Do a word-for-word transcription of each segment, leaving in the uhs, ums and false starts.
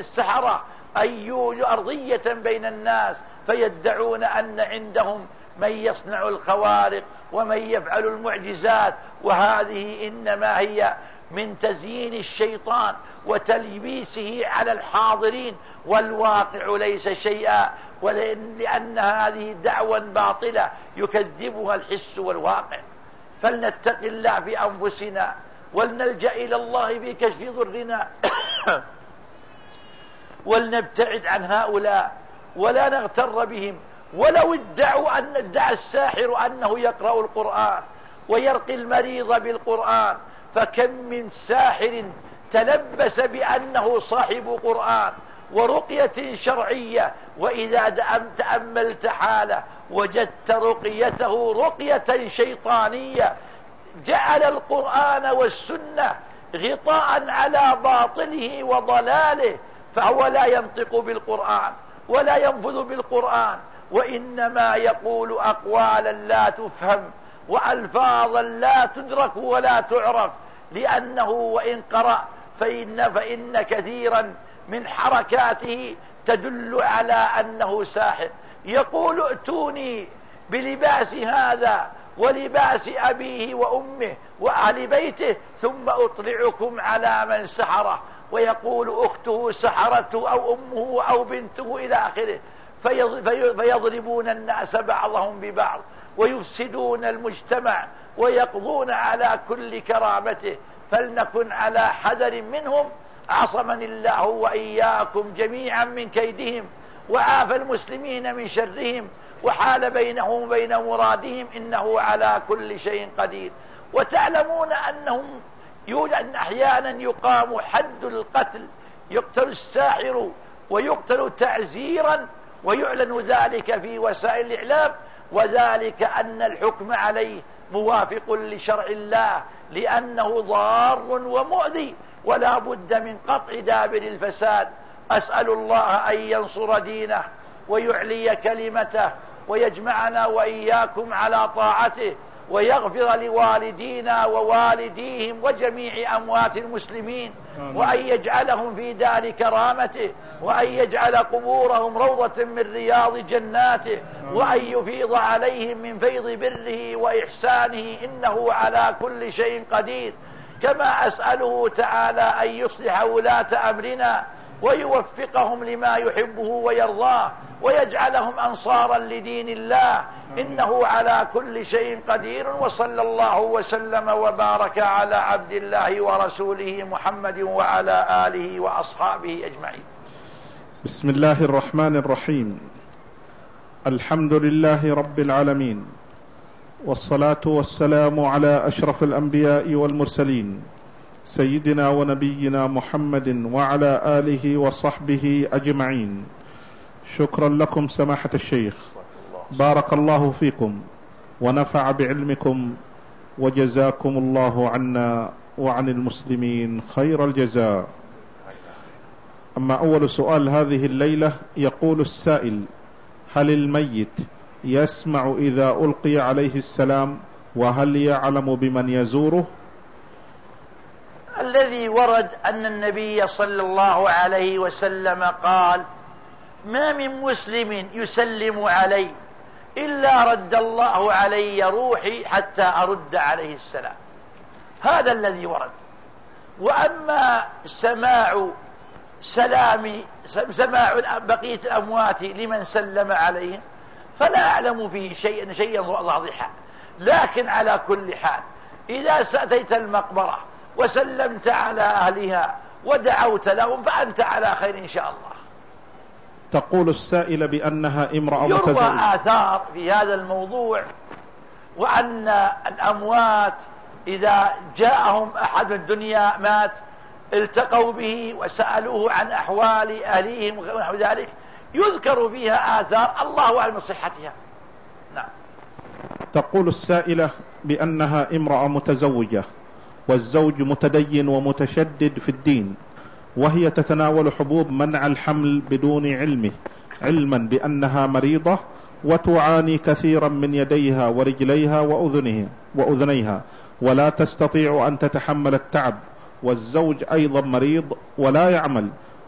السحرة أن يولوا أرضية بين الناس فيدعون أن عندهم من يصنع الخوارق ومن يفعل المعجزات، وهذه إنما هي من تزيين الشيطان وتلبيسه على الحاضرين، والواقع ليس شيئا، ولأن هذه دعوى باطلة يكذبها الحس والواقع. فلنتق الله في أنفسنا ولنلجأ إلى الله في كشف ضرنا ولنبتعد عن هؤلاء ولا نغتر بهم. ولو ادعوا أن ادعى الساحر أنه يقرأ القرآن ويرقي المريض بالقرآن، فكم من ساحر تلبس بأنه صاحب قرآن ورقية شرعية، وإذا تأملت حاله وجدت رقيته رقية شيطانية، جعل القرآن والسنة غطاء على باطله وضلاله، فهو لا ينطق بالقرآن ولا ينفذ بالقرآن، وإنما يقول أقوالا لا تفهم وألفاظا لا تدرك ولا تعرف، لأنه وإن قرأ فإن, فإن كثيرا من حركاته تدل على أنه ساحر. يقول ائتوني بلباس هذا ولباس أبيه وأمه وأهل بيته ثم أطلعكم على من سحره، ويقول أخته سحرته أو أمه أو بنته إلى آخره، فيضربون الناس بعضهم ببعض ويفسدون المجتمع ويقضون على كل كرامته. فلنكن على حذر منهم، عصمني الله وإياكم جميعا من كيدهم وعاف المسلمين من شرهم وحال بينهم وبين مرادهم، إنه على كل شيء قدير. وتعلمون أنهم يوجد أحيانا يقام حد القتل، يقتل الساحر ويقتل تعزيرا ويعلن ذلك في وسائل الإعلام، وذلك أن الحكم عليه موافق لشرع الله لأنه ضار ومؤذي ولا بد من قطع دابر الفساد. أسأل الله أن ينصر دينه ويعلي كلمته ويجمعنا وإياكم على طاعته، ويغفر لوالدينا ووالديهم وجميع أموات المسلمين، وأن يجعلهم في دار كرامته، وأن يجعل قبورهم روضة من رياض جناته، وأن يفيض عليهم من فيض بره وإحسانه، إنه على كل شيء قدير. كما أسأله تعالى أن يصلح ولاة أمرنا ويوفقهم لما يحبه ويرضاه ويجعلهم أنصارا لدين الله، إنه على كل شيء قدير. وصلى الله وسلم وبارك على عبد الله ورسوله محمد وعلى آله وأصحابه أجمعين. بسم الله الرحمن الرحيم. الحمد لله رب العالمين، والصلاة والسلام على أشرف الأنبياء والمرسلين سيدنا ونبينا محمد وعلى آله وصحبه أجمعين. شكرا لكم سماحة الشيخ، بارك الله فيكم ونفع بعلمكم، وجزاكم الله عنا وعن المسلمين خير الجزاء. أما أول سؤال هذه الليلة، يقول السائل: هل الميت يسمع إذا ألقي عليه السلام، وهل يعلم بمن يزوره؟ الذي ورد أن النبي صلى الله عليه وسلم قال: ما من مسلم يسلم علي إلا رد الله علي روحي حتى أرد عليه السلام. هذا الذي ورد. وأما سماع سلام سماع بقية الأموات لمن سلم عليهم فلا أعلم فيه شيئا شيئا واضحا، لكن على كل حال إذا سأتيت المقبرة وسلمت على أهلها ودعوت لهم فأنت على خير إن شاء الله. تقول السائلة بأنها امرأة يروى متزوجة. آثار في هذا الموضوع، وأن الأموات إذا جاءهم أحد الدنيا مات التقوا به وسألوه عن أحوال أهليهم ونحو ذلك، يذكر فيها آثار الله أعلم بصحتها. نعم. تقول السائلة بأنها امرأة متزوجة والزوج متدين ومتشدد في الدين، وهي تتناول حبوب منع الحمل بدون علمه، علما بأنها مريضة وتعاني كثيرا من يديها ورجليها وأذنها وأذنيها، ولا تستطيع أن تتحمل التعب، والزوج أيضا مريض ولا يعمل،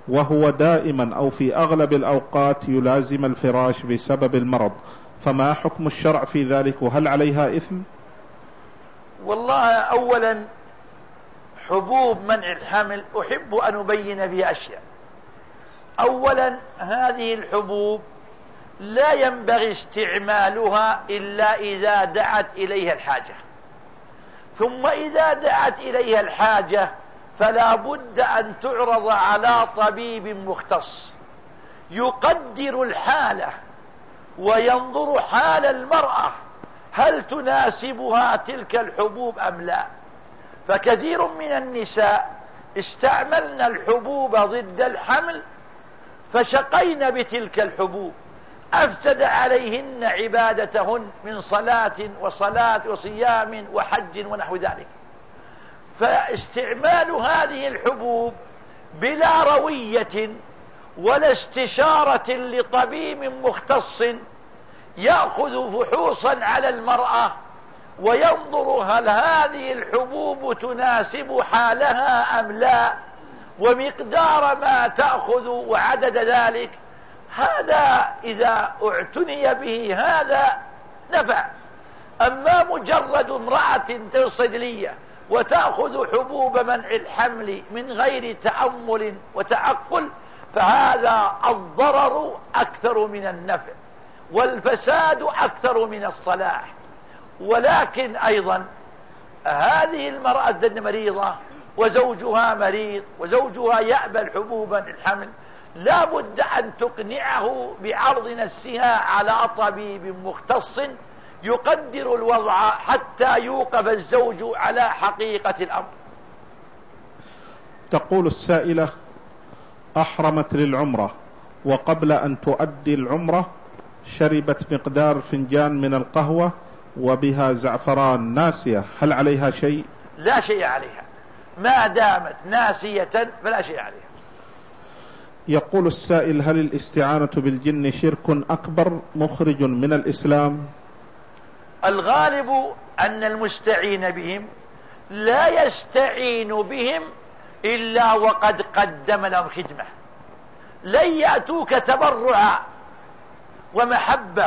وهو دائما أو في أغلب الأوقات يلازم الفراش بسبب المرض، فما حكم الشرع في ذلك وهل عليها إثم؟ والله أولا حبوب منع الحمل أحب أن أبين فيها أشياء. أولا هذه الحبوب لا ينبغي استعمالها إلا إذا دعت إليها الحاجة، ثم إذا دعت إليها الحاجة فلا بد أن تعرض على طبيب مختص يقدر الحالة وينظر حال المرأة هل تناسبها تلك الحبوب أم لا. فكثير من النساء استعملن الحبوب ضد الحمل فشقين بتلك الحبوب، أفسد عليهن عبادتهن من صلاة وصلاة وصيام وحج ونحو ذلك. فاستعمال هذه الحبوب بلا روية ولا استشارة لطبيب مختص يأخذ فحوصا على المرأة وينظر هل هذه الحبوب تناسب حالها أم لا ومقدار ما تأخذ وعدد ذلك، هذا إذا اعتني به هذا نفع. أما مجرد امرأة تصيدلية وتأخذ حبوب منع الحمل من غير تأمل وتعقل فهذا الضرر أكثر من النفع والفساد أكثر من الصلاح. ولكن أيضا هذه المرأة مريضة وزوجها مريض وزوجها يأبى الحبوب منع الحمل، لا بد أن تقنعه بعرض نفسها على طبيب مختص يقدر الوضع حتى يوقف الزوج على حقيقة الأمر. تقول السائلة: أحرمت للعمرة وقبل أن تؤدي العمرة شربت مقدار فنجان من القهوة وبها زعفران ناسية، هل عليها شيء؟ لا شيء عليها، ما دامت ناسية فلا شيء عليها. يقول السائل: هل الاستعانة بالجن شرك أكبر مخرج من الإسلام؟ الغالب أن المستعين بهم لا يستعين بهم إلا وقد قدم لهم خدمة، لن يأتوك تبرعا ومحبة،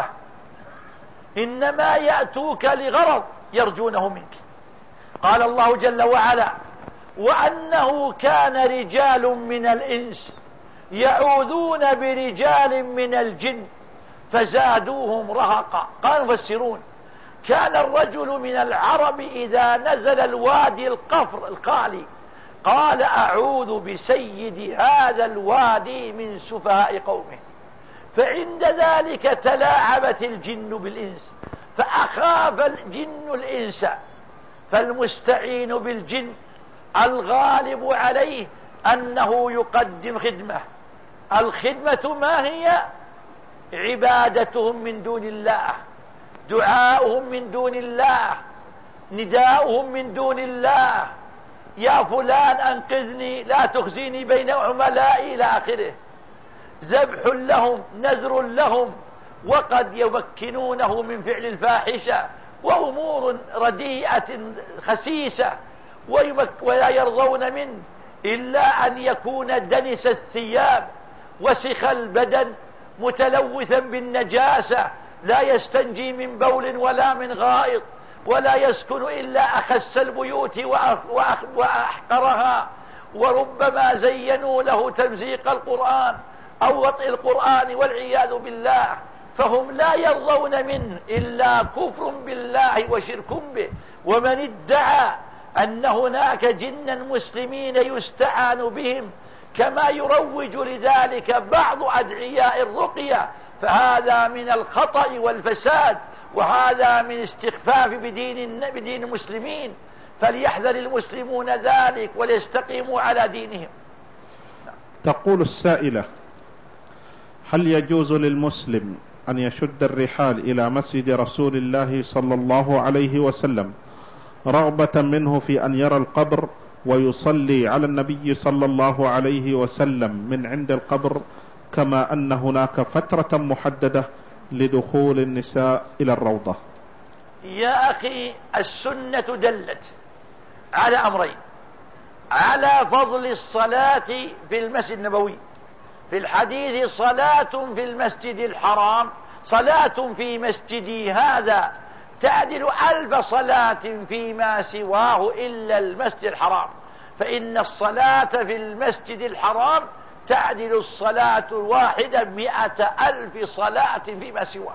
إنما يأتوك لغرض يرجونه منك. قال الله جل وعلا: وأنه كان رجال من الإنس يعوذون برجال من الجن فزادوهم رهقا. قال المفسرون: كان الرجل من العرب إذا نزل الوادي القفر القالي قال: أعوذ بسيد هذا الوادي من سفهاء قومه. فعند ذلك تلاعبت الجن بالإنس فأخاف الجن الإنس. فالمستعين بالجن الغالب عليه أنه يقدم خدمة. الخدمة ما هي؟ عبادتهم من دون الله، دعاؤهم من دون الله، نداؤهم من دون الله، يا فلان أنقذني لا تخزيني بين عملائي إلى آخره. ذبح لهم، نذر لهم، وقد يمكنونه من فعل الفاحشة وأمور رديئة خسيسة ولا يرضون منه إلا أن يكون دنس الثياب وسخ البدن متلوثا بالنجاسة، لا يستنجي من بول ولا من غائط، ولا يسكن إلا أخس البيوت وأحقرها، وربما زينوا له تمزيق القرآن أو وطئ القرآن والعياذ بالله. فهم لا يرضون منه إلا كفر بالله وشرك به. ومن ادعى أن هناك جنا مسلمين يستعان بهم كما يروج لذلك بعض أدعياء الرقية فهذا من الخطأ والفساد، وهذا من استخفاف بدين, بدين المسلمين. فليحذر المسلمون ذلك وليستقيموا على دينهم. تقول السائلة: هل يجوز للمسلم أن يشد الرحال إلى مسجد رسول الله صلى الله عليه وسلم رغبة منه في أن يرى القبر ويصلي على النبي صلى الله عليه وسلم من عند القبر، كما أن هناك فترة محددة لدخول النساء إلى الروضة؟ يا أخي، السنة دلت على أمرين: على فضل الصلاة في المسجد النبوي في الحديث صلاة في المسجد الحرام، صلاة في مسجدي هذا تعدل ألف صلاة فيما سواه إلا المسجد الحرام، فإن الصلاة في المسجد الحرام تعدل الصلاة الواحدة مئة ألف صلاة فيما سواه،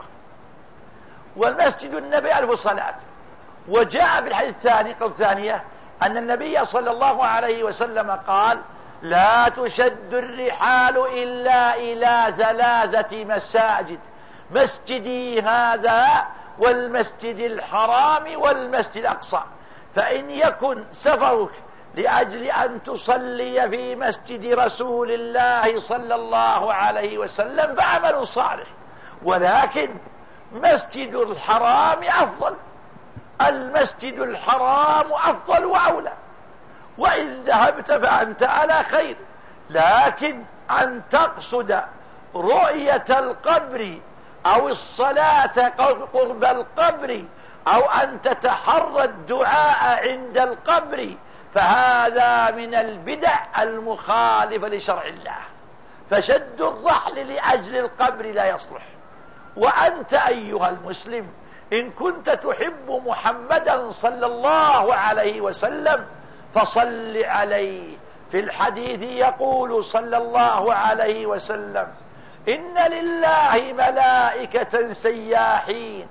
والمسجد النبي ألف صلاة. وجاء في الحديث الثاني قول ثانية أن النبي صلى الله عليه وسلم قال: لا تشد الرحال إلا إلى ثلاثة مساجد، مسجدي هذا والمسجد الحرام والمسجد الأقصى، فإن يكن سفرك لأجل أن تصلي في مسجد رسول الله صلى الله عليه وسلم فعمل صالح، ولكن مسجد الحرام أفضل، المسجد الحرام أفضل وأولى، وإن ذهبت فأنت على خير، لكن أن تقصد رؤية القبر أو الصلاة قرب القبر أو أن تتحرى الدعاء عند القبر فهذا من البدع المخالفة لشرع الله، فشد الرحل لأجل القبر لا يصلح. وأنت أيها المسلم إن كنت تحب محمدا صلى الله عليه وسلم فصل عليه. في الحديث يقول صلى الله عليه وسلم: إن لله ملائكة سياحين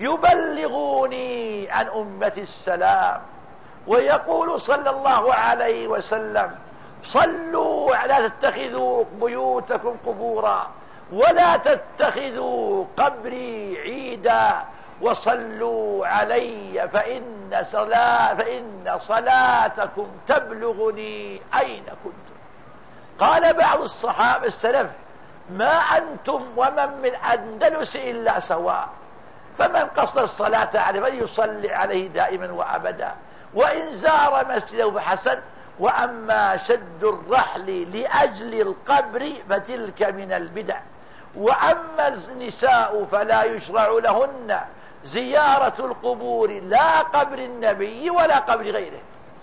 يبلغوني عن أمتي السلام. ويقول صلى الله عليه وسلم: صلوا لا تتخذوا بيوتكم قبورا ولا تتخذوا قبري عيدا وصلوا علي فإن, صلاة فإن صلاتكم تبلغني أين كنتم. قال بعض الصحابة السلف: ما أنتم ومن من أندلس إلا سواء، فمن قصد الصلاة عليه فليصلي عليه دائما وأبدا، وإن زار مسجده فحسن، وأما شد الرحل لأجل القبر فتلك من البدع. وأما النساء فلا يشرع لهن زيارة القبور لا قبر النبي ولا قبر غيره.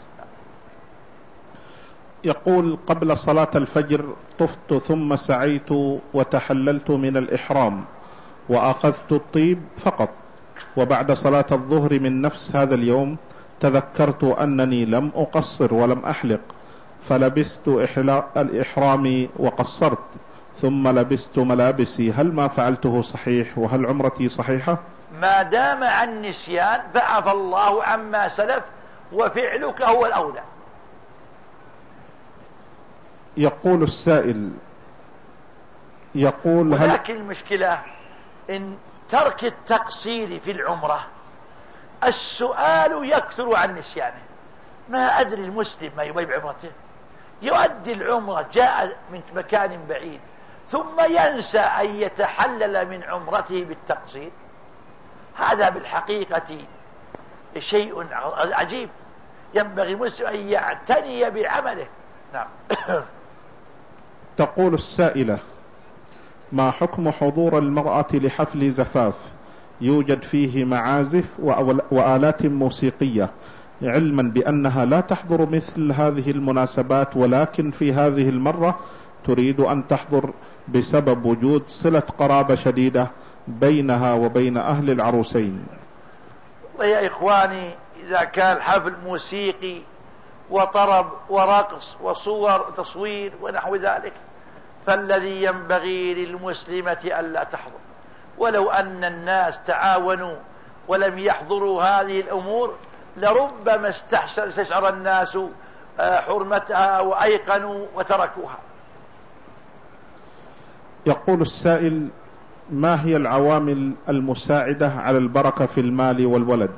يقول: قبل صلاة الفجر طفت ثم سعيت وتحللت من الإحرام وأخذت الطيب فقط، وبعد صلاة الظهر من نفس هذا اليوم تذكرت أنني لم أقصر ولم أحلق، فلبست الإحرام وقصرت ثم لبست ملابسي، هل ما فعلته صحيح وهل عمرتي صحيحة؟ ما دام عن نسيان فعفى الله عما سلف وفعلك هو الأولى. يقول السائل يقول: ولكن المشكلة إن ترك التقصير في العمرة السؤال يكثر عن نسيانه. ما أدري المسلم ما يبي بعمرته، يؤدي العمرة جاء من مكان بعيد ثم ينسى أن يتحلل من عمرته بالتقصير. هذا بالحقيقة شيء عجيب، ينبغي المسلم أن يعتني بعمله. نعم. تقول السائلة: ما حكم حضور المرأة لحفل زفاف يوجد فيه معازف وآلات موسيقية، علما بأنها لا تحضر مثل هذه المناسبات، ولكن في هذه المرة تريد أن تحضر بسبب وجود صلة قرابة شديدة بينها وبين أهل العروسين؟ يا إخواني، إذا كان حفل موسيقي وطرب ورقص وصور وتصوير ونحو ذلك فالذي ينبغي للمسلمة ألا تحضر. ولو أن الناس تعاونوا ولم يحضروا هذه الأمور لربما استشعر الناس حرمتها وأيقنوا وتركوها. يقول السائل: ما هي العوامل المساعدة على البركة في المال والولد؟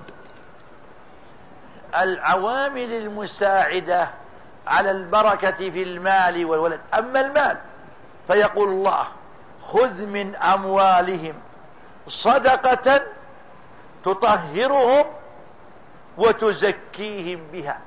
العوامل المساعدة على البركة في المال والولد: أما المال فيقول الله: خذ من أموالهم صدقة تطهرهم وتزكيهم بها.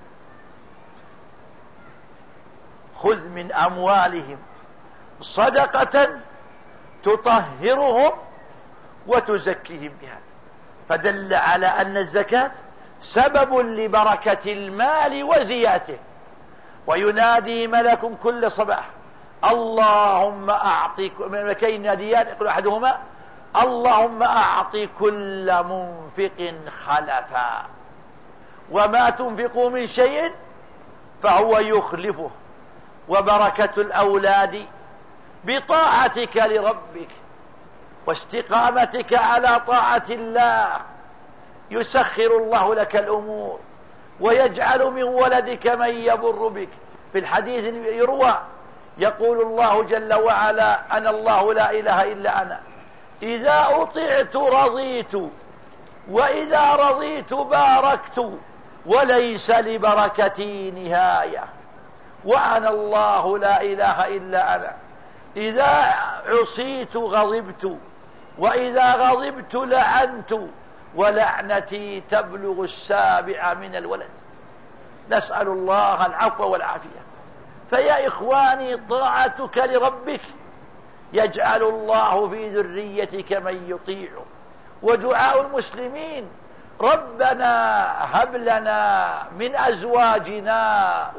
خذ من أموالهم صدقة تطهرهم وتزكيهم بها، فدل على أن الزكاة سبب لبركة المال وزياته. وينادي ملك كل صباح: اللهم أعطي ملكين ناديان يقول أحدهما اللهم أعطي كل منفق خلفا وما تنفقوا من شيء فهو يخلفه. وبركة الأولاد بطاعتك لربك واستقامتك على طاعة الله، يسخر الله لك الأمور ويجعل من ولدك من يبر بك. في الحديث يروى يقول الله جل وعلا أنا الله لا إله إلا أنا، إذا أطعت رضيت وإذا رضيت باركت وليس لبركتي نهاية. وأنا الله لا إله إلا أنا، إذا عصيت غضبت وإذا غضبت لعنت ولعنتي تبلغ السابع من الولد. نسأل الله العفو والعافية. فيا إخواني طاعتك لربك يجعل الله في ذريتك من يطيعه. ودعاء المسلمين ربنا هب لنا من أزواجنا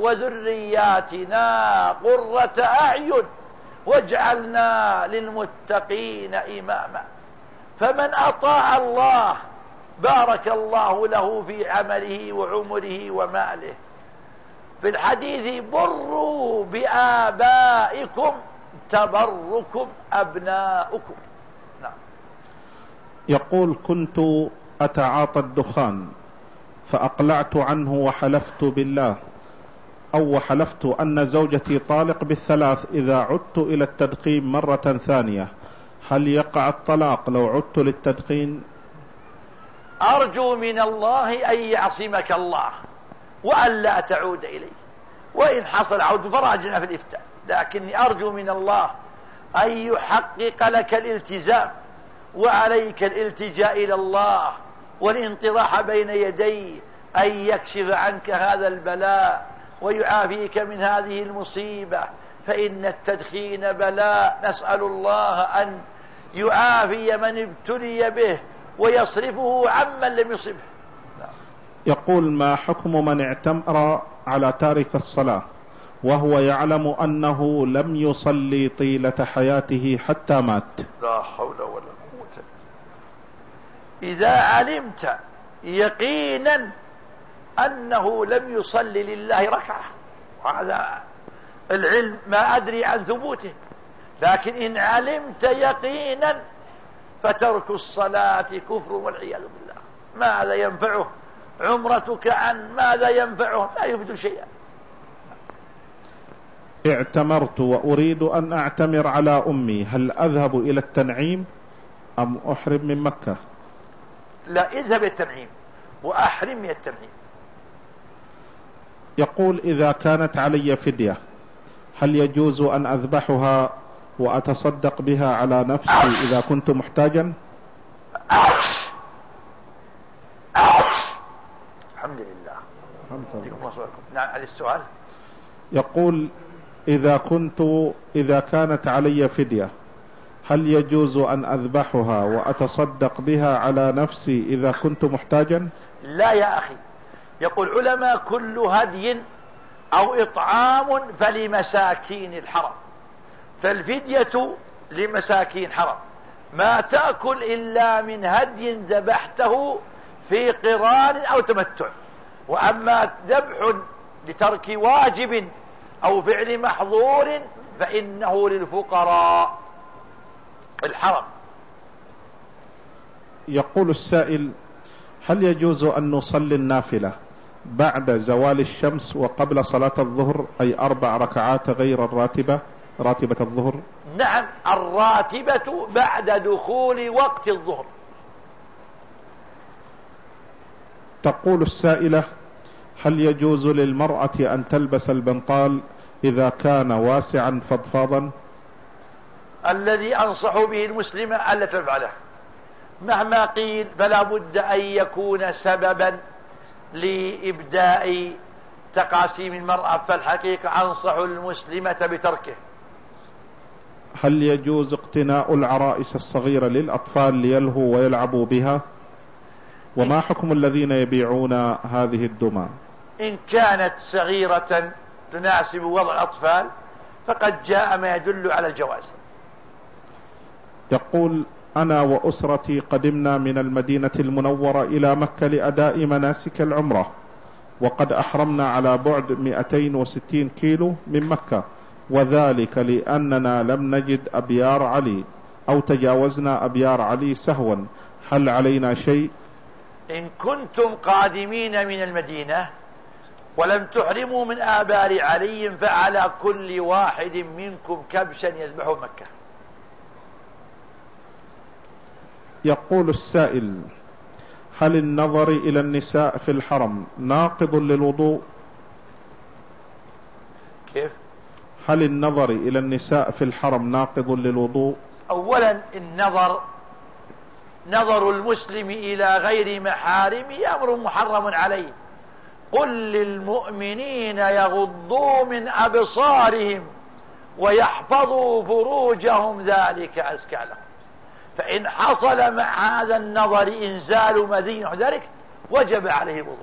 وذرياتنا قرة أعين واجعلنا للمتقين إماما. فمن أطاع الله بارك الله له في عمله وعمره وماله. في الحديث بروا بآبائكم تبركم أبناؤكم. نعم. يقول كنت أتعاطى الدخان فأقلعت عنه وحلفت بالله أو وحلفت أن زوجتي طالق بالثلاث إذا عدت إلى التدخين مرة ثانية، هل يقع الطلاق لو عدت للتدخين؟ أرجو من الله أن يعصمك الله وأن لا تعود إليه، وإن حصل عود فراجعنا في الإفتاء، لكني أرجو من الله أن يحقق لك الالتزام، وعليك الالتجاء إلى الله والانطراح بين يديه أن يكشف عنك هذا البلاء ويعافيك من هذه المصيبة، فإن التدخين بلاء. نسأل الله أن يعافي من ابتلي به ويصرفه عمن لم يصبه. يقول ما حكم من اعتمر على تارك الصلاة وهو يعلم أنه لم يصلي طيلة حياته حتى مات؟ لا حول ولا قوة. إذا علمت يقينا أنه لم يصلي لله ركعة، وهذا العلم ما أدري عن ثبوته، لكن إن علمت يقينا فترك الصلاة كفر والعياذ بالله. ماذا ينفعه عمرتك عن ماذا ينفعه؟ لا يفيد شيئا. اعتمرت وأريد أن أعتمر على أمي، هل أذهب إلى التنعيم أم أحرم من مكة؟ لا، اذهب التنعيم وأحرم من التنعيم. يقول إذا كانت علي فدية هل يجوز أن أذبحها وأتصدق بها على نفسي إذا كنت محتاجا؟ الحمد لله. نعم، على السؤال. يقول إذا كنت إذا كانت علي فدية هل يجوز أن أذبحها وأتصدق بها على نفسي إذا كنت محتاجا؟ لا يا أخي، يقول علماء كل هدي أو إطعام فلمساكين الحرم، فالفدية لمساكين حرم، ما تأكل إلا من هدي ذبحته في قران أو تمتع. وأما ذبح لترك واجب أو فعل محظور فإنه للفقراء الحرم. يقول السائل هل يجوز أن نصلي النافلة بعد زوال الشمس وقبل صلاة الظهر، أي أربع ركعات غير الراتبة راتبة الظهر؟ نعم، الراتبة بعد دخول وقت الظهر. تقول السائلة هل يجوز للمرأة أن تلبس البنطال إذا كان واسعا فضفاضا؟ الذي أنصح به المسلمة ألا تفعله مهما قيل، فلا بد أن يكون سببا لإبداء تقاسيم المرأة، فالحقيقة أنصح المسلمة بتركه. هل يجوز اقتناء العرائس الصغيرة للأطفال ليلهوا ويلعبوا بها؟ وما حكم الذين يبيعون هذه الدمى؟ إن كانت صغيرة تناسب وضع الأطفال فقد جاء ما يدل على الجواز. يقول: أنا وأسرتي قدمنا من المدينة المنورة إلى مكة لأداء مناسك العمرة، وقد أحرمنا على بعد مئتين وستين كيلو من مكة، وذلك لأننا لم نجد أبيار علي أو تجاوزنا أبيار علي سهوا، هل علينا شيء؟ إن كنتم قادمين من المدينة ولم تحرموا من آبار علي فعلى كل واحد منكم كبشا يذبحه مكة. يقول السائل: هل النظر إلى النساء في الحرم ناقض للوضوء؟ كيف؟ هل النظر إلى النساء في الحرم ناقض للوضوء؟ أولا النظر نظر المسلم إلى غير محارمه أمر محرم عليه. قل للمؤمنين يغضوا من أبصارهم ويحفظوا فروجهم ذلك أزكى لهم. فإن حصل مع هذا النظر إنزال مذي ذلك وجب عليه الوضوء.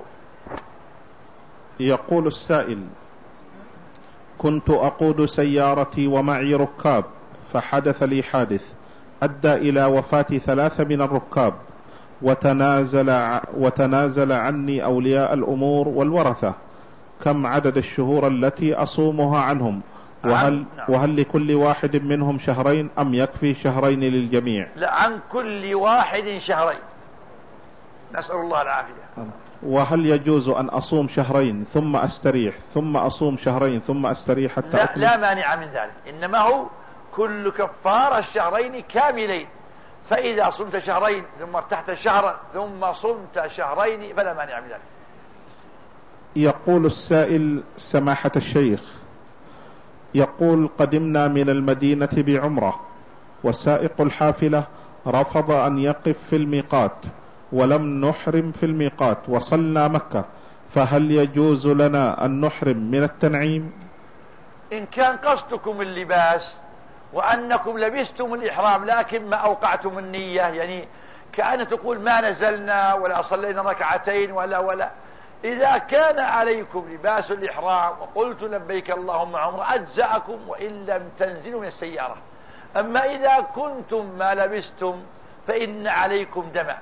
يقول السائل: كنت أقود سيارتي ومعي ركاب، فحدث لي حادث أدى إلى وفاة ثلاثة من الركاب، وتنازل, وتنازل عني أولياء الأمور والورثة، كم عدد الشهور التي أصومها عنهم؟ وهل, وهل لكل واحد منهم شهرين أم يكفي شهرين للجميع؟ لا، عن كل واحد شهرين، نسأل الله العافية. وهل يجوز أن أصوم شهرين ثم أستريح ثم أصوم شهرين ثم أستريح حتى لا, أكمل؟ لا مانع من ذلك، إنما هو كل كفارة الشهرين كاملين، فإذا صمت شهرين ثم ارتحت شهرا ثم صمت شهرين فلا مانع من ذلك. يقول السائل: سماحة الشيخ، يقول: قدمنا من المدينة بعمرة، وسائق الحافلة رفض أن يقف في الميقات ولم نحرم في الميقات، وصلنا مكة، فهل يجوز لنا أن نحرم من التنعيم؟ إن كان قصدكم اللباس وأنكم لبستم الإحرام لكن ما أوقعتم النية، يعني كأن تقول ما نزلنا ولا صلينا ركعتين ولا ولا إذا كان عليكم لباس الإحرام وقلت لبيك اللهم عمره أجزأكم وإن لم تنزلوا من السيارة. أما إذا كنتم ما لبستم فإن عليكم دما،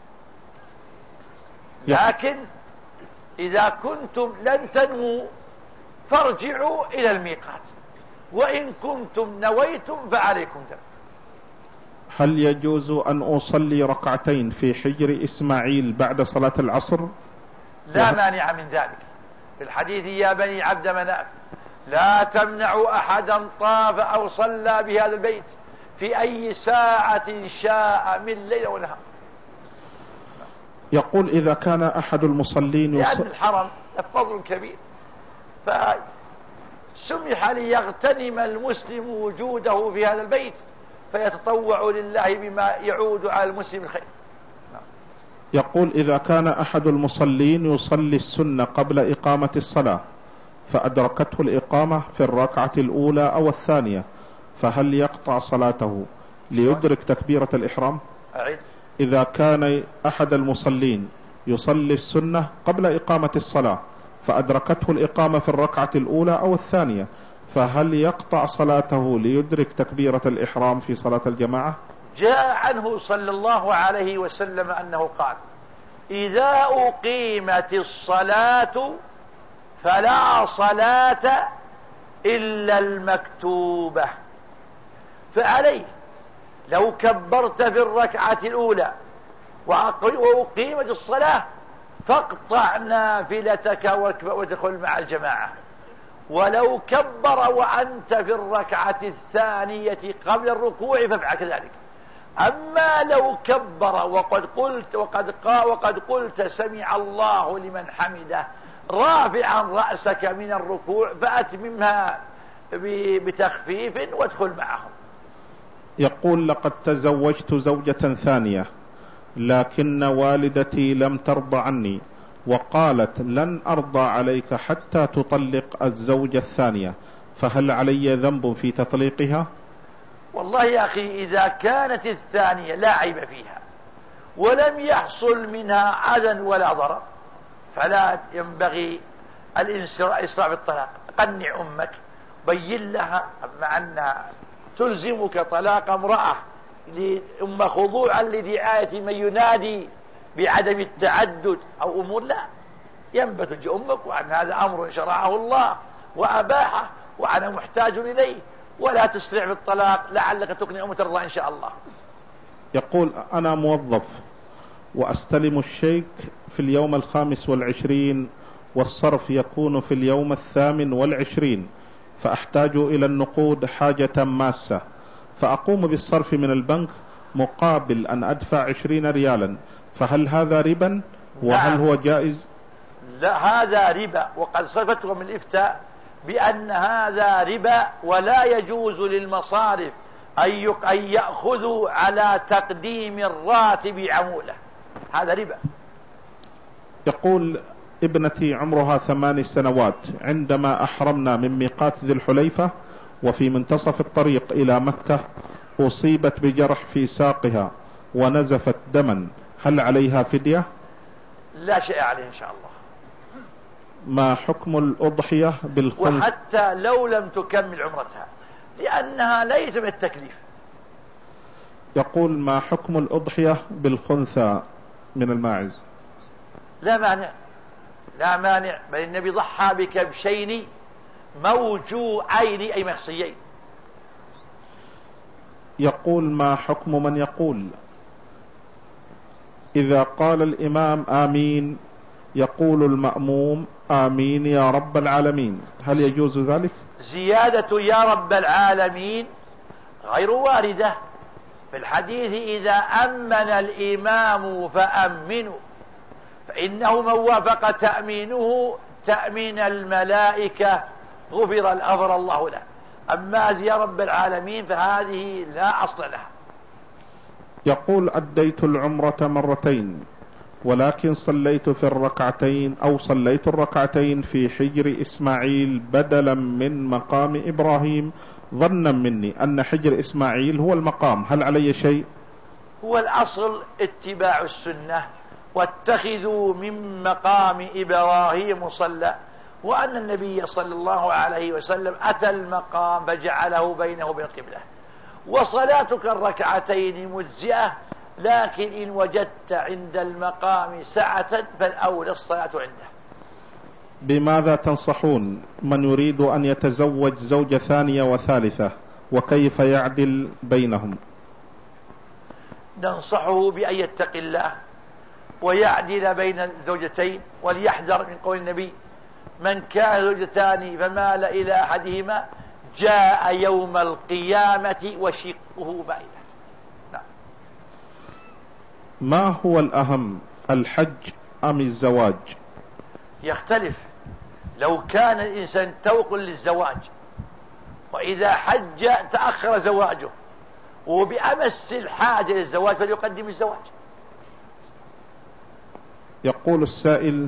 لكن إذا كنتم لن تنووا فارجعوا إلى الميقات، وإن كنتم نويتم فعليكم دم. هل يجوز أن أصلي ركعتين في حجر إسماعيل بعد صلاة العصر؟ لا مانع من ذلك، في الحديث: يا بني عبد مناف لا تمنعوا أحدا طاف أو صلى بهذا البيت في أي ساعة شاء من ليل ونهار. يقول: إذا كان أحد المصلين لأن الحرم فضل كبير، فسمح ليغتنم المسلم وجوده في هذا البيت فيتطوع لله بما يعود على المسلم الخير. يقول: إذا كان أحد المصلين يصلي السنة قبل إقامة الصلاة فأدركته الإقامة في الركعة الأولى أو الثانية، فهل يقطع صلاته ليدرك تكبيرة الإحرام؟ أعيد. إذا كان أحد المصلين يصلي السنة قبل إقامة الصلاة فأدركته الإقامة في الركعة الأولى أو الثانية، فهل يقطع صلاته ليدرك تكبيرة الإحرام في صلاة الجماعة؟ جاء عنه صلى الله عليه وسلم أنه قال: إذا أقيمت الصلاة فلا صلاة إلا المكتوبة. فعليه لو كبرت في الركعة الأولى وأقيمت الصلاة فاقطع نافلتك وادخل مع الجماعة، ولو كبر وأنت في الركعة الثانية قبل الركوع فافعل كذلك. أما لو كبر وقد قلت وقد قا وقد قلت سمع الله لمن حمده رافعا رأسك من الركوع فأتممها بتخفيف وادخل معهم. يقول: لقد تزوجت زوجة ثانية لكن والدتي لم ترضى عني وقالت لن أرضى عليك حتى تطلق الزوجة الثانية، فهل علي ذنب في تطليقها؟ والله يا أخي إذا كانت الثانية لا عيب فيها ولم يحصل منها أذى ولا ضرر فلا ينبغي الإسراع بالطلاق. قنع أمك بين لها مع أنها تلزمك طلاق امرأة ثم خضوعا لدعاية من ينادي بعدم التعدد أو أمور، لا، ينبت أمك وأن هذا أمر شرعه الله وأباحه وأنا محتاج إليه، ولا تسرع بالطلاق لعلك تقنع وترضى إن شاء الله. يقول أنا موظف وأستلم الشيك في اليوم الخامس والعشرين والصرف يكون في اليوم الثامن والعشرين، فأحتاج إلى النقود حاجة ماسة، فأقوم بالصرف من البنك مقابل أن أدفع عشرين ريالا، فهل هذا ربا وهل هو جائز؟ لا، هذا ربا، وقد صفتهم من الإفتاء بأن هذا ربا، ولا يجوز للمصارف أن يأخذوا على تقديم الراتب عمولة، هذا ربا. يقول ابنتي عمرها ثمان سنوات، عندما أحرمنا من ميقات ذي الحليفة وفي منتصف الطريق إلى مكة أصيبت بجرح في ساقها ونزفت دما، هل عليها فدية؟ لا شيء عليه إن شاء الله. ما حكم الأضحية بالخنثى؟ وحتى لو لم تكمل عمرتها لأنها ليس بالتكليف. يقول ما حكم الأضحية بالخنثى من الماعز؟ لا مانع، لا مانع، بل النبي ضحى بكبشين موجوعين أي مخصيين. يقول ما حكم من يقول إذا قال الإمام آمين يقول المأموم آمين يا رب العالمين، هل يجوز ذلك؟ زيادة يا رب العالمين غير واردة في الحديث، إذا أمن الإمام فأمنوا، فإنه من وافق تأمينه تأمين الملائكة غفر غفر الله له. أما يا رب العالمين فهذه لا أصل لها. يقول أديت العمرة مرتين ولكن صليت في الركعتين أو صليت الركعتين في حجر إسماعيل بدلا من مقام إبراهيم ظنا مني أن حجر إسماعيل هو المقام، هل علي شيء؟ هو الأصل اتباع السنة، واتخذوا من مقام إبراهيم صلى، وأن النبي صلى الله عليه وسلم أتى المقام فجعله بينه وبين القبلة. وصلاتك الركعتين مجزئة، لكن إن وجدت عند المقام سعة فالأولى الصلاة عنده. بماذا تنصحون من يريد أن يتزوج زوجة ثانية وثالثة وكيف يعدل بينهم؟ ننصحه بأن يتقي الله ويعدل بين الزوجتين، وليحذر من قول النبي من كان زوجتان فمال إلى أحدهما جاء يوم القيامة وشقه بعيدا. نعم. ما هو الأهم الحج أم الزواج؟ يختلف. لو كان الإنسان توق للزواج وإذا حج تأخر زواجه وبأمس الحاجة للزواج فليقدم الزواج. يقول السائل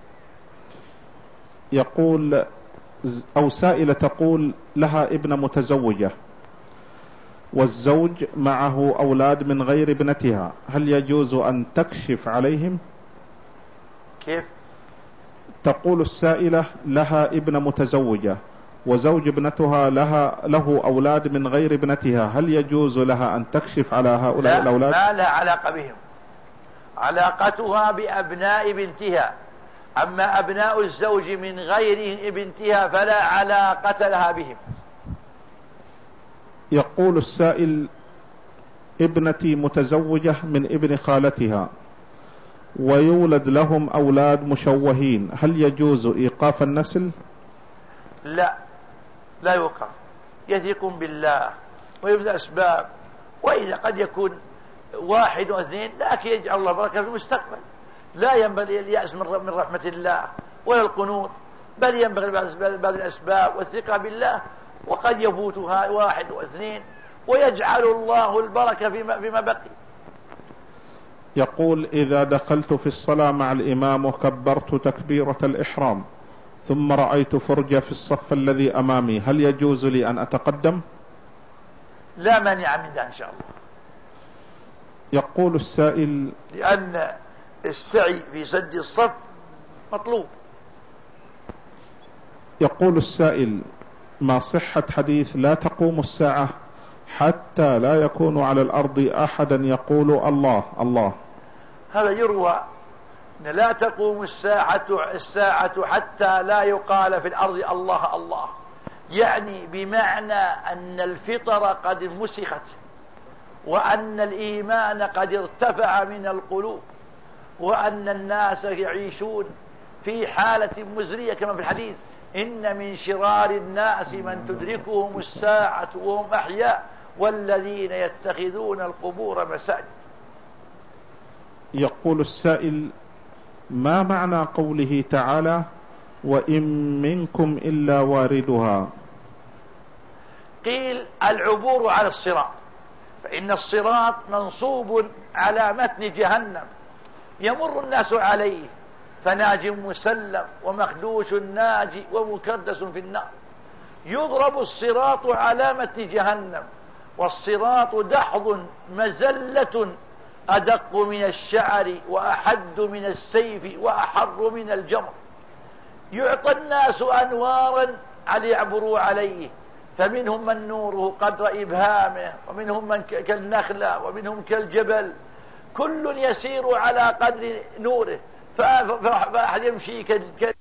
يقول أو سائلة تقول لها ابنة متزوجة والزوج معه أولاد من غير ابنتها، هل يجوز أن تكشف عليهم؟ كيف؟ تقول السائلة لها ابنة متزوجة وزوج ابنتها لها له أولاد من غير ابنتها، هل يجوز لها أن تكشف على هؤلاء لا، الأولاد؟ ما لها علاقة بهم، علاقتها بأبناء بنتها. أما أبناء الزوج من غير بنتها فلا علاقة لها بهم. يقول السائل ابنتي متزوجة من ابن خالتها ويولد لهم أولاد مشوهين، هل يجوز إيقاف النسل؟ لا، لا يوقف، يثق بالله ويبذل أسباب، وإذا قد يكون واحد واثنين لكن يجعل الله بركة في المستقبل. لا ينبغي اليأس من رحمة الله ولا القنوط، بل ينبغي بعض الأسباب والثقة بالله، وقد يفوتها واحد واثنين ويجعل الله البركة فيما, فيما بقي. يقول إذا دخلت في الصلاة مع الإمام وكبرت تكبيرة الإحرام ثم رأيت فرجة في الصف الذي أمامي، هل يجوز لي أن أتقدم؟ لا مانع من ذلك إن شاء الله. يقول السائل لأن السعي في سد الصف مطلوب. يقول السائل ما صحة حديث لا تقوم الساعة حتى لا يكون على الأرض أحدا يقول الله الله؟ هذا يروى أن لا تقوم الساعة الساعة حتى لا يقال في الأرض الله الله، يعني بمعنى أن الفطر قد مسخت، وأن الإيمان قد ارتفع من القلوب، وأن الناس يعيشون في حالة مزرية كما في الحديث: إن من شرار الناس من تدركهم الساعة وهم أحياء والذين يتخذون القبور مساجد. يقول السائل: ما معنى قوله تعالى: وإن منكم إلا واردها؟ قيل: العبور على الصراط، فإن الصراط منصوب على متن جهنم يمر الناس عليه، فناج مسلم ومخدوش ناجي ومكدس في النار. يضرب الصراط على متن جهنم، والصراط دحض مزلة أدق من الشعر وأحد من السيف وأحر من الجمر. يعطى الناس أنوارا ليعبروا عليه، فمنهم من نوره قدر إبهامه، ومنهم من كالنخلة، ومنهم كالجبل، كل يسير على قدر نوره، فأحد يمشي